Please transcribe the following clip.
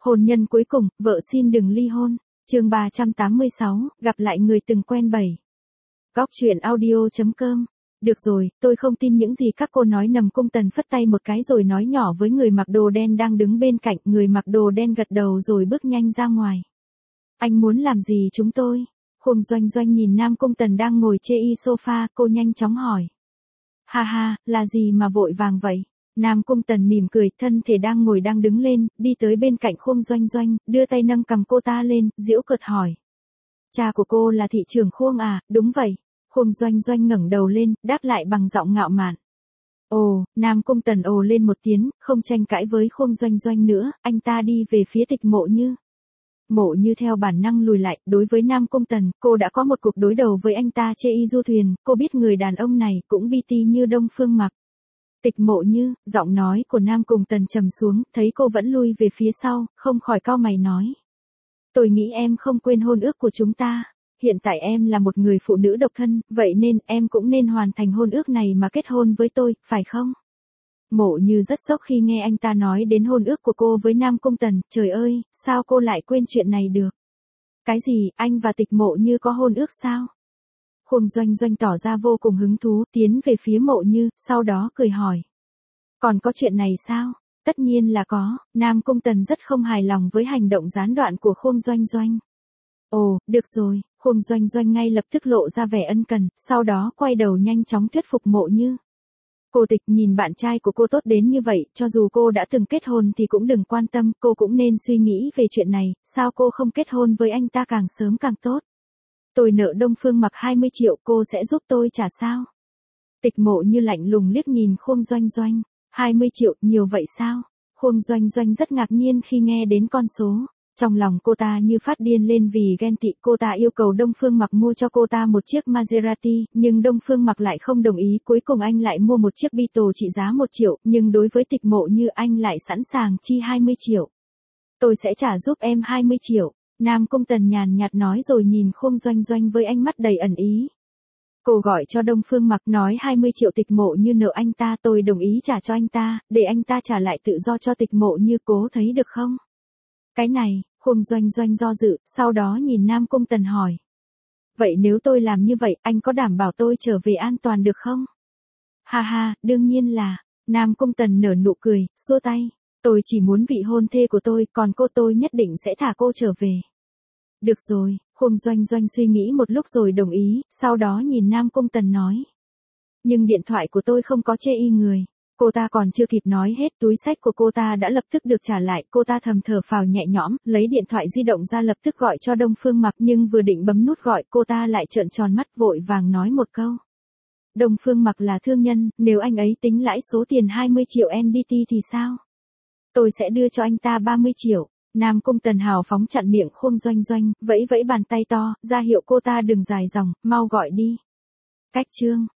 Hôn nhân cuối cùng, vợ xin đừng ly hôn. Chương 386, gặp lại người từng quen 7. Góc truyện audio.com. Được rồi, tôi không tin những gì các cô nói. Nằm Cung Tần phất tay một cái rồi nói nhỏ với người mặc đồ đen đang đứng bên cạnh. Người mặc đồ đen gật đầu rồi bước nhanh ra ngoài. Anh muốn làm gì chúng tôi? Khương Doanh Doanh nhìn Nam Cung Tần đang ngồi chê y sofa, cô nhanh chóng hỏi. Ha ha, là gì mà vội vàng vậy? Nam Cung Tần mỉm cười, thân thể đang ngồi đang đứng lên, đi tới bên cạnh Khương Doanh Doanh, đưa tay nâng cầm cô ta lên, giễu cợt hỏi. Cha của cô là thị trưởng Khương à? Đúng vậy. Khương Doanh Doanh ngẩng đầu lên, đáp lại bằng giọng ngạo mạn. Ồ, Nam Cung Tần ồ lên một tiếng, không tranh cãi với Khương Doanh Doanh nữa, anh ta đi về phía Tịch Mộ Như. Mộ Như theo bản năng lùi lại, đối với Nam Cung Tần, cô đã có một cuộc đối đầu với anh ta chê y du thuyền, cô biết người đàn ông này cũng bi ti như Đông Phương Mặc. Tịch Mộ Như, giọng nói của Nam Cung Tần trầm xuống, thấy cô vẫn lui về phía sau, không khỏi cau mày nói. Tôi nghĩ em không quên hôn ước của chúng ta. Hiện tại em là một người phụ nữ độc thân, vậy nên em cũng nên hoàn thành hôn ước này mà kết hôn với tôi, phải không? Mộ Như rất sốc khi nghe anh ta nói đến hôn ước của cô với Nam Cung Tần, trời ơi, sao cô lại quên chuyện này được? Cái gì, anh và Tịch Mộ Như có hôn ước sao? Khương Doanh Doanh tỏ ra vô cùng hứng thú, tiến về phía Mộ Như, sau đó cười hỏi. Còn có chuyện này sao? Tất nhiên là có, Nam Cung Tần rất không hài lòng với hành động gián đoạn của Khương Doanh Doanh. Ồ, được rồi, Khương Doanh Doanh ngay lập tức lộ ra vẻ ân cần, sau đó quay đầu nhanh chóng thuyết phục Mộ Như. Cô Tịch, nhìn bạn trai của cô tốt đến như vậy, cho dù cô đã từng kết hôn thì cũng đừng quan tâm, cô cũng nên suy nghĩ về chuyện này, sao cô không kết hôn với anh ta càng sớm càng tốt. Tôi nợ Đông Phương Mặc 20 triệu, cô sẽ giúp tôi trả sao? Tịch Mộ Như lạnh lùng liếc nhìn Khương Doanh Doanh, 20 triệu, nhiều vậy sao? Khương Doanh Doanh rất ngạc nhiên khi nghe đến con số. Trong lòng cô ta như phát điên lên vì ghen tị, cô ta yêu cầu Đông Phương Mặc mua cho cô ta một chiếc Maserati, nhưng Đông Phương Mặc lại không đồng ý, cuối cùng anh lại mua một chiếc Beetle trị giá 1 triệu, nhưng đối với Tịch Mộ Như anh lại sẵn sàng chi 20 triệu. Tôi sẽ trả giúp em 20 triệu, Nam Cung Tần nhàn nhạt nói rồi nhìn Khương Doanh Doanh với ánh mắt đầy ẩn ý. Cô gọi cho Đông Phương Mặc nói 20 triệu Tịch Mộ Như nợ anh ta, tôi đồng ý trả cho anh ta, để anh ta trả lại tự do cho Tịch Mộ Như, cố thấy được không? Cái này, Khương Doanh Doanh do dự, sau đó nhìn Nam Cung Tần hỏi. Vậy nếu tôi làm như vậy, anh có đảm bảo tôi trở về an toàn được không? Ha ha, đương nhiên là, Nam Cung Tần nở nụ cười, xua tay. Tôi chỉ muốn vị hôn thê của tôi, còn tôi nhất định sẽ thả cô trở về. Được rồi, Khương Doanh Doanh suy nghĩ một lúc rồi đồng ý, sau đó nhìn Nam Cung Tần nói. Nhưng điện thoại của tôi không có chê y người. Cô ta còn chưa kịp nói hết, túi xách của cô ta đã lập tức được trả lại, cô ta thầm thở phào nhẹ nhõm, lấy điện thoại di động ra lập tức gọi cho Đông Phương Mặc, nhưng vừa định bấm nút gọi, cô ta lại trợn tròn mắt vội vàng nói một câu. Đông Phương Mặc là thương nhân, nếu anh ấy tính lãi số tiền 20 triệu NDT thì sao? Tôi sẽ đưa cho anh ta 30 triệu. Nam Cung Tần hào phóng chặn miệng Khương Doanh Doanh, vẫy vẫy bàn tay to, ra hiệu cô ta đừng dài dòng, mau gọi đi. Cách chương